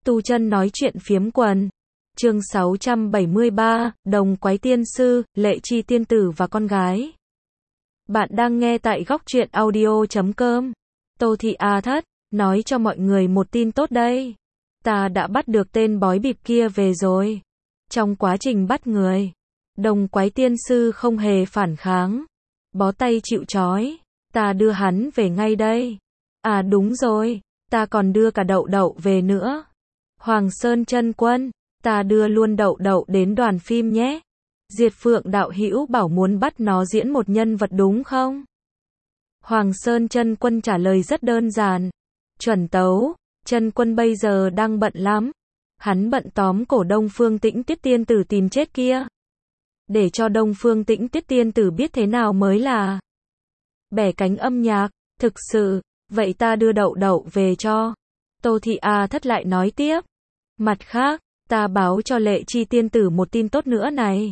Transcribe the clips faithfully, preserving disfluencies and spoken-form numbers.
Tu chân nói chuyện phiếm quần. Chương sáu trăm bảy mươi ba, Đồng Quái Tiên Sư, Lệ Chi Tiên Tử và con gái. Bạn đang nghe tại góc truyện audio chấm com. Tô Thị A Thất, nói cho mọi người một tin tốt đây. Ta đã bắt được tên bói bịp kia về rồi. Trong quá trình bắt người, Đồng Quái Tiên Sư không hề phản kháng. Bó tay chịu trói. Ta đưa hắn về ngay đây. À đúng rồi, ta còn đưa cả Đậu Đậu về nữa. Hoàng Sơn Chân Quân, ta đưa luôn Đậu Đậu đến đoàn phim nhé. Diệt Phượng đạo hữu bảo muốn bắt nó diễn một nhân vật đúng không? Hoàng Sơn Chân Quân trả lời rất đơn giản. Chuẩn tấu, Chân Quân bây giờ đang bận lắm. Hắn bận tóm cổ Đông Phương Tĩnh Tiết Tiên Tử tìm chết kia. Để cho Đông Phương Tĩnh Tiết Tiên Tử biết thế nào mới là bẻ cánh âm nhạc. Thực sự, vậy ta đưa Đậu Đậu về cho. Tô Thị A Thất lại nói tiếp. Mặt khác, ta báo cho Lệ Chi Tiên Tử một tin tốt nữa này.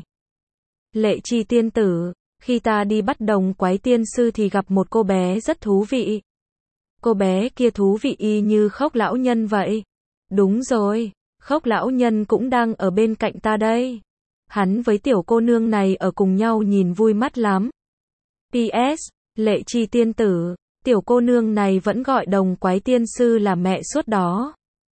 Lệ Chi Tiên Tử, khi ta đi bắt Đồng Quái Tiên Sư thì gặp một cô bé rất thú vị. Cô bé kia thú vị y như Khốc lão nhân vậy. Đúng rồi, Khốc lão nhân cũng đang ở bên cạnh ta đây. Hắn với tiểu cô nương này ở cùng nhau nhìn vui mắt lắm. pê ét, Lệ Chi Tiên Tử, tiểu cô nương này vẫn gọi Đồng Quái Tiên Sư là mẹ suốt đó.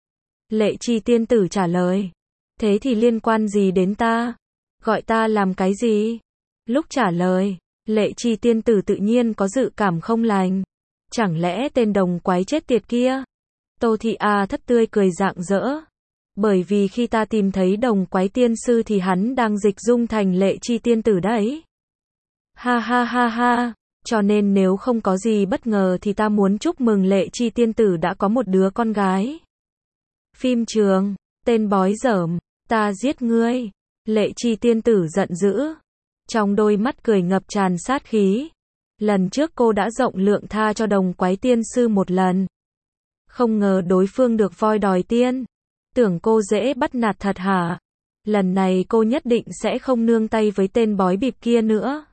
Lệ Chi Tiên Tử trả lời. Thế thì liên quan gì đến ta? Gọi ta làm cái gì? Lúc trả lời, Lệ Chi Tiên Tử tự nhiên có dự cảm không lành. Chẳng lẽ tên Đồng Quái chết tiệt kia? Tô Thị A Thất tươi cười rạng rỡ. Bởi vì khi ta tìm thấy Đồng Quái Tiên Sư thì hắn đang dịch dung thành Lệ Chi Tiên Tử đấy. Ha ha ha ha. Cho nên nếu không có gì bất ngờ thì ta muốn chúc mừng Lệ Chi Tiên Tử đã có một đứa con gái. Phim trường, tên bói dởm, ta giết ngươi. Lệ Chi Tiên Tử giận dữ. Trong đôi mắt cười ngập tràn sát khí. Lần trước cô đã rộng lượng tha cho Đồng Quái Tiên Sư một lần. Không ngờ đối phương được voi đòi tiên. Tưởng cô dễ bắt nạt thật hả? Lần này cô nhất định sẽ không nương tay với tên bói bịp kia nữa.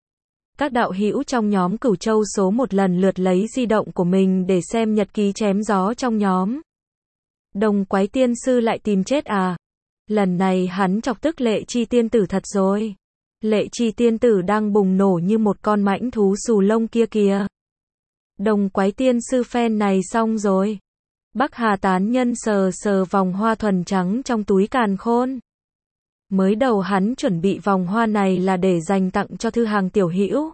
Các đạo hữu trong nhóm Cửu Châu số một lần lượt lấy di động của mình để xem nhật ký chém gió trong nhóm. Đồng Quái Tiên Sư lại tìm chết à? Lần này hắn chọc tức Lệ Chi Tiên Tử thật rồi. Lệ Chi Tiên Tử đang bùng nổ như một con mãnh thú xù lông kia kìa. Đồng Quái Tiên Sư fan này xong rồi. Bắc Hà tán nhân sờ sờ vòng hoa thuần trắng trong túi càn khôn. Mới đầu hắn chuẩn bị vòng hoa này là để dành tặng cho Thư Hàng tiểu hữu.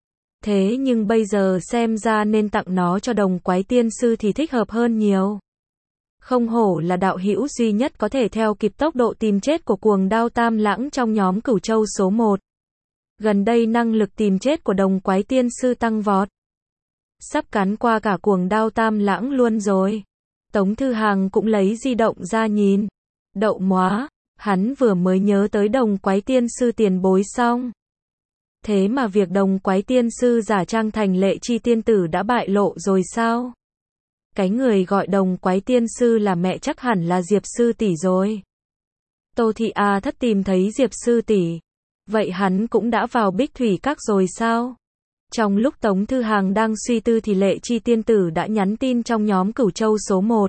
Thế nhưng bây giờ xem ra nên tặng nó cho Đồng Quái Tiên Sư thì thích hợp hơn nhiều. Không hổ là đạo hữu duy nhất có thể theo kịp tốc độ tìm chết của cuồng đao Tam Lãng trong nhóm Cửu Châu số một. Gần đây năng lực tìm chết của Đồng Quái Tiên Sư tăng vọt. Sắp cắn qua cả cuồng đao Tam Lãng luôn rồi. Tống Thư Hàng cũng lấy di động ra nhìn. Đậu móa, hắn vừa mới nhớ tới Đồng Quái Tiên Sư tiền bối xong. Thế mà việc Đồng Quái Tiên Sư giả trang thành Lệ Chi Tiên Tử đã bại lộ rồi sao? Cái người gọi Đồng Quái Tiên Sư là mẹ chắc hẳn là Diệp Sư tỷ rồi. Tô Thị A Thất tìm thấy Diệp Sư tỷ. Vậy hắn cũng đã vào Bích Thủy Các rồi sao? Trong lúc Tống Thư Hàng đang suy tư thì Lệ Chi Tiên Tử đã nhắn tin trong nhóm Cửu Châu số một.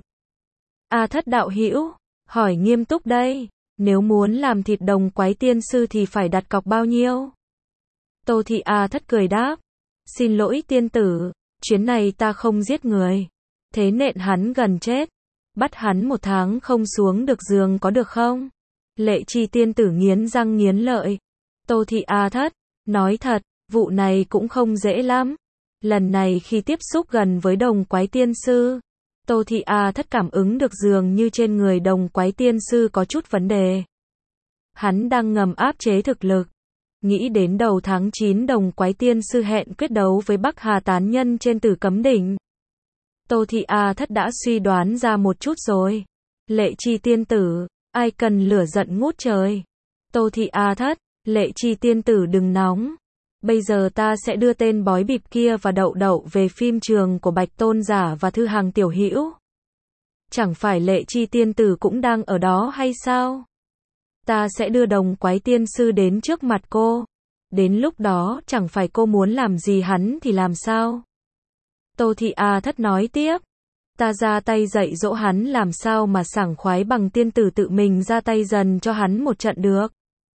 A Thất đạo hữu, hỏi nghiêm túc đây, nếu muốn làm thịt Đồng Quái Tiên Sư thì phải đặt cọc bao nhiêu? Tô Thị A Thất cười đáp. Xin lỗi tiên tử, chuyến này ta không giết người. Thế nện hắn gần chết. Bắt hắn một tháng không xuống được giường có được không? Lệ Chi Tiên Tử nghiến răng nghiến lợi. Tô Thị A Thất, nói thật, vụ này cũng không dễ lắm. Lần này khi tiếp xúc gần với Đồng Quái Tiên Sư, Tô Thị A Thất cảm ứng được dường như trên người Đồng Quái Tiên Sư có chút vấn đề. Hắn đang ngầm áp chế thực lực. Nghĩ đến đầu tháng chín Đồng Quái Tiên Sư hẹn quyết đấu với Bắc Hà tán nhân trên Tử Cấm Đỉnh. Tô Thị A Thất đã suy đoán ra một chút rồi. Lệ Chi Tiên Tử, ai cần lửa giận ngút trời. Tô Thị A Thất, Lệ Chi Tiên Tử đừng nóng. Bây giờ ta sẽ đưa tên bói bịp kia và Đậu Đậu về phim trường của Bạch Tôn Giả và Thư Hàng tiểu hữu. Chẳng phải Lệ Chi Tiên Tử cũng đang ở đó hay sao? Ta sẽ đưa Đồng Quái Tiên Sư đến trước mặt cô. Đến lúc đó chẳng phải cô muốn làm gì hắn thì làm sao? Tô Thị A Thất nói tiếp. Ta ra tay dạy dỗ hắn làm sao mà sảng khoái bằng tiên tử tự mình ra tay dần cho hắn một trận được.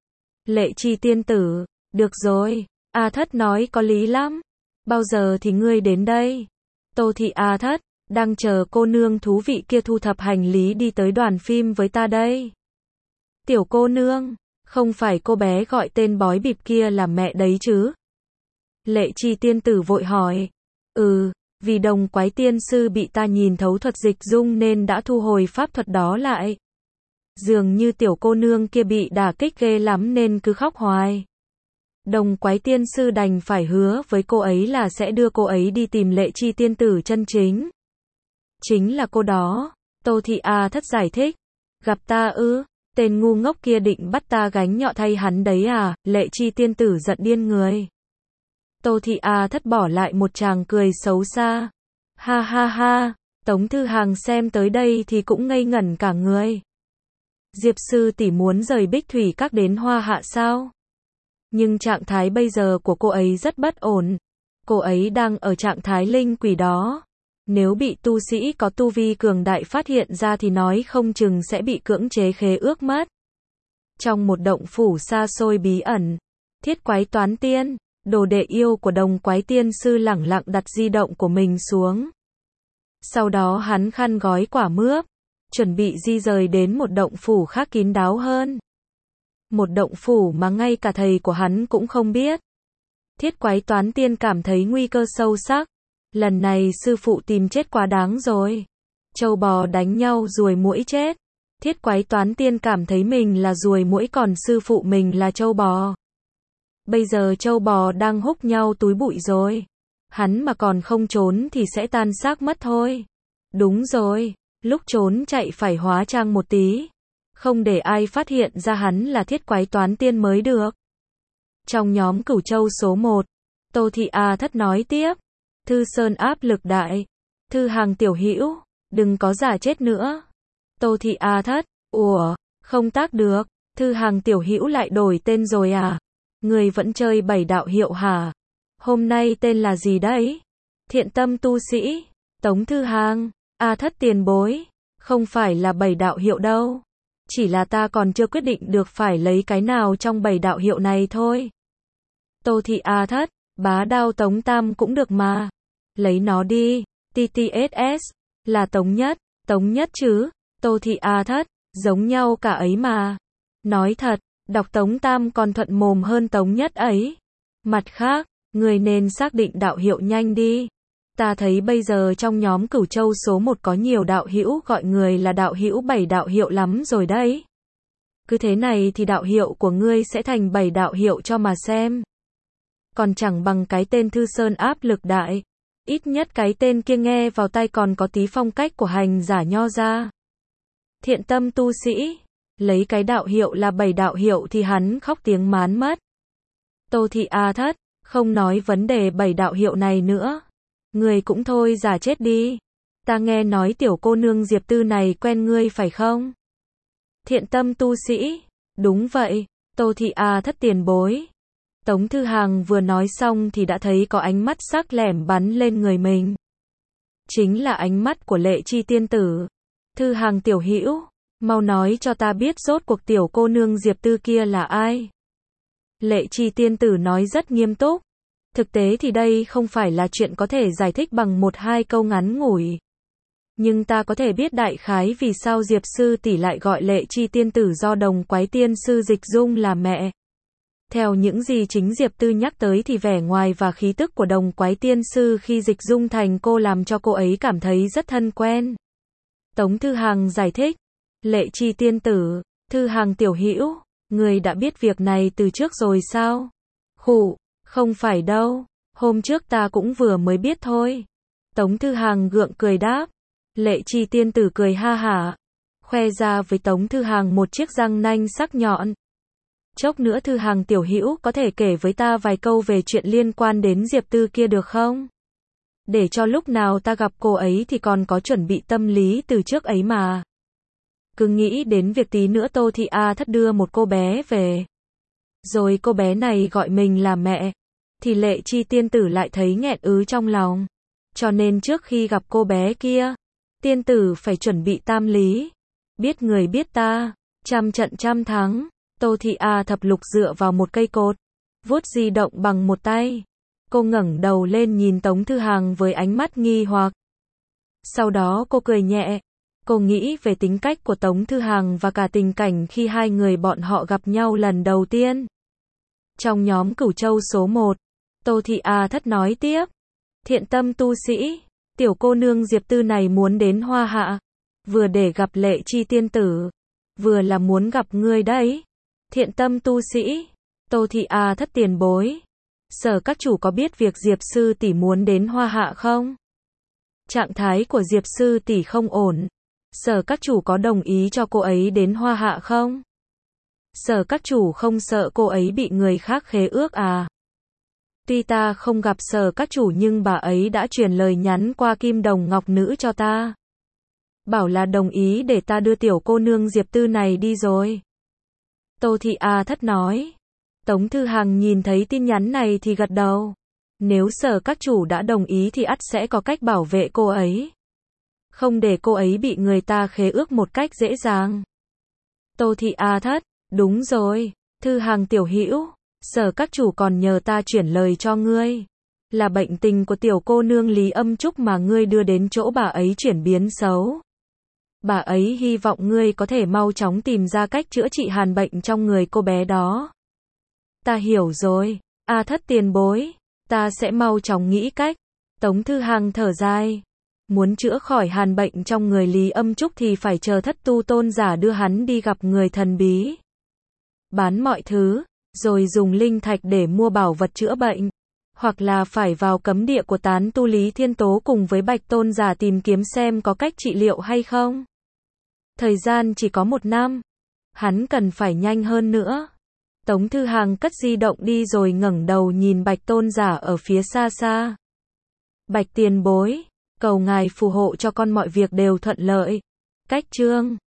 Lệ Chi tiên tử, được rồi, A Thất nói có lý lắm. Bao giờ thì ngươi đến đây? Tô Thị A Thất, đang chờ cô nương thú vị kia thu thập hành lý đi tới đoàn phim với ta đây. Tiểu cô nương, không phải cô bé gọi tên bói bịp kia là mẹ đấy chứ? Lệ Chi tiên tử vội hỏi. Ừ, vì Đồng Quái tiên sư bị ta nhìn thấu thuật dịch dung nên đã thu hồi pháp thuật đó lại. Dường như tiểu cô nương kia bị đả kích ghê lắm nên cứ khóc hoài. Đồng Quái tiên sư đành phải hứa với cô ấy là sẽ đưa cô ấy đi tìm Lệ Chi tiên tử chân chính. Chính là cô đó, Tô Thị A Thất giải thích. Gặp ta ư? Tên ngu ngốc kia định bắt ta gánh nhọ thay hắn đấy à? Lệ Chi tiên tử giận điên người. Tô Thị A Thất bỏ lại một tràng cười xấu xa. Ha ha ha, Tống Thư Hàng xem tới đây thì cũng ngây ngẩn cả người. Diệp sư tỷ muốn rời Bích Thủy Các đến Hoa Hạ sao? Nhưng trạng thái bây giờ của cô ấy rất bất ổn. Cô ấy đang ở trạng thái linh quỷ đó. Nếu bị tu sĩ có tu vi cường đại phát hiện ra thì nói không chừng sẽ bị cưỡng chế khế ước mất. Trong một động phủ xa xôi bí ẩn, Thiết Quái Toán Tiên, đồ đệ yêu của Đồng Quái tiên sư lẳng lặng đặt di động của mình xuống. Sau đó hắn khăn gói quả mướp, chuẩn bị di rời đến một động phủ khác kín đáo hơn. Một động phủ mà ngay cả thầy của hắn cũng không biết. Thiết Quái Toán Tiên cảm thấy nguy cơ sâu sắc. Lần này sư phụ tìm chết quá đáng rồi. Trâu bò đánh nhau ruồi muỗi chết. Thiết Quái Toán Tiên cảm thấy mình là ruồi muỗi còn sư phụ mình là trâu bò. Bây giờ trâu bò đang húc nhau túi bụi rồi. Hắn mà còn không trốn thì sẽ tan xác mất thôi. Đúng rồi, lúc trốn chạy phải hóa trang một tí. Không để ai phát hiện ra hắn là Thiết Quái Toán Tiên mới được. Trong nhóm Cửu Châu số một, Tô Thị A Thất nói tiếp. Thư Sơn áp lực đại. Thư Hàng tiểu hữu, đừng có giả chết nữa. Tô Thị A Thất, ủa, không tác được. Thư Hàng tiểu hữu lại đổi tên rồi à? Người vẫn chơi bảy đạo hiệu hả? Hôm nay tên là gì đấy? Thiện tâm tu sĩ. Tống Thư Hàng, A Thất tiền bối. Không phải là bảy đạo hiệu đâu. Chỉ là ta còn chưa quyết định được phải lấy cái nào trong bảy đạo hiệu này thôi. Tô Thị A Thất, bá đao Tống Tam cũng được mà. Lấy nó đi. tê tê ét ét, là Tống Nhất. Tống Nhất chứ? Tô Thị A Thất, giống nhau cả ấy mà. Nói thật, đọc Tống Tam còn thuận mồm hơn Tống Nhất ấy. Mặt khác, người nên xác định đạo hiệu nhanh đi. Ta thấy bây giờ trong nhóm Cửu Châu số một có nhiều đạo hữu gọi người là đạo hữu bảy đạo hiệu lắm rồi đấy. Cứ thế này thì đạo hiệu của ngươi sẽ thành bảy đạo hiệu cho mà xem. Còn chẳng bằng cái tên Thư Sơn áp lực đại. Ít nhất cái tên kia nghe vào tai còn có tí phong cách của hành giả nho ra. Thiện tâm tu sĩ. Lấy cái đạo hiệu là bảy đạo hiệu thì hắn khóc tiếng mán mất. Tô Thị A Thất, không nói vấn đề bảy đạo hiệu này nữa. Người cũng thôi giả chết đi. Ta nghe nói tiểu cô nương Diệp Tư này quen ngươi phải không? Thiện tâm tu sĩ. Đúng vậy, Tô Thị A Thất tiền bối. Tống Thư Hàng vừa nói xong thì đã thấy có ánh mắt sắc lẻm bắn lên người mình. Chính là ánh mắt của Lệ Chi tiên tử. Thư Hàng tiểu hữu, mau nói cho ta biết rốt cuộc tiểu cô nương Diệp Tư kia là ai? Lệ Chi tiên tử nói rất nghiêm túc. Thực tế thì đây không phải là chuyện có thể giải thích bằng một hai câu ngắn ngủi. Nhưng ta có thể biết đại khái vì sao Diệp sư tỷ lại gọi Lệ Chi tiên tử do Đồng Quái tiên sư dịch dung là mẹ. Theo những gì chính Diệp Tư nhắc tới thì vẻ ngoài và khí tức của Đồng Quái tiên sư khi dịch dung thành cô làm cho cô ấy cảm thấy rất thân quen. Tống Thư Hàng giải thích. Lệ Chi tiên tử, Thư Hàng tiểu hữu, người đã biết việc này từ trước rồi sao? Khụ, không phải đâu, hôm trước ta cũng vừa mới biết thôi. Tống Thư Hàng gượng cười đáp. Lệ Chi tiên tử cười ha hả, khoe ra với Tống Thư Hàng một chiếc răng nanh sắc nhọn. Chốc nữa Thư Hàng tiểu hữu có thể kể với ta vài câu về chuyện liên quan đến Diệp Tư kia được không? Để cho lúc nào ta gặp cô ấy thì còn có chuẩn bị tâm lý từ trước ấy mà. Cứ nghĩ đến việc tí nữa Tô Thị A Thất đưa một cô bé về. Rồi cô bé này gọi mình là mẹ. Thì Lệ Chi tiên tử lại thấy nghẹn ứ trong lòng. Cho nên trước khi gặp cô bé kia, Tiên tử phải chuẩn bị tam lý. Biết người biết ta, trăm trận trăm thắng. Tô Thị A thập lục dựa vào một cây cột, vuốt di động bằng một tay. Cô ngẩng đầu lên nhìn Tống Thư Hàng với ánh mắt nghi hoặc. Sau đó cô cười nhẹ. Cô nghĩ về tính cách của Tống Thư Hàng và cả tình cảnh khi hai người bọn họ gặp nhau lần đầu tiên. Trong nhóm Cửu Châu số một, Tô Thị A thất nói tiếp. Thiện tâm tu sĩ, tiểu cô nương Diệp Tư này muốn đến Hoa Hạ, vừa để gặp Lệ Chi tiên tử, vừa là muốn gặp ngươi đấy. Thiện tâm tu sĩ, Tô Thị A thất tiền bối. Sở các chủ có biết việc Diệp sư tỷ muốn đến Hoa Hạ không? Trạng thái của Diệp sư tỷ không ổn. Sở các chủ có đồng ý cho cô ấy đến Hoa Hạ không? Sở các chủ không sợ cô ấy bị người khác khế ước à? Tuy ta không gặp sở các chủ nhưng bà ấy đã truyền lời nhắn qua Kim Đồng Ngọc Nữ cho ta. Bảo là đồng ý để ta đưa tiểu cô nương Diệp Tư này đi rồi. Tô Thị A thất nói. Tống Thư Hàng nhìn thấy tin nhắn này thì gật đầu. Nếu sở các chủ đã đồng ý thì ắt sẽ có cách bảo vệ cô ấy. Không để cô ấy bị người ta khế ước một cách dễ dàng. Tô Thị A thất, đúng rồi, Thư Hàng tiểu hữu, sở các chủ còn nhờ ta chuyển lời cho ngươi. Là bệnh tình của tiểu cô nương Lý Âm Trúc mà ngươi đưa đến chỗ bà ấy chuyển biến xấu. Bà ấy hy vọng ngươi có thể mau chóng tìm ra cách chữa trị hàn bệnh trong người cô bé đó. Ta hiểu rồi, A thất tiền bối, ta sẽ mau chóng nghĩ cách. Tống Thư Hàng thở dài. Muốn chữa khỏi hàn bệnh trong người Lý Âm Trúc thì phải chờ thất tu tôn giả đưa hắn đi gặp người thần bí. Bán mọi thứ, rồi dùng linh thạch để mua bảo vật chữa bệnh. Hoặc là phải vào cấm địa của tán tu Lý Thiên Tố cùng với Bạch tôn giả tìm kiếm xem có cách trị liệu hay không. Thời gian chỉ có một năm. Hắn cần phải nhanh hơn nữa. Tống Thư Hàng cất di động đi rồi ngẩng đầu nhìn Bạch tôn giả ở phía xa xa. Bạch tiền bối, cầu ngài phù hộ cho con mọi việc đều thuận lợi. Cách chương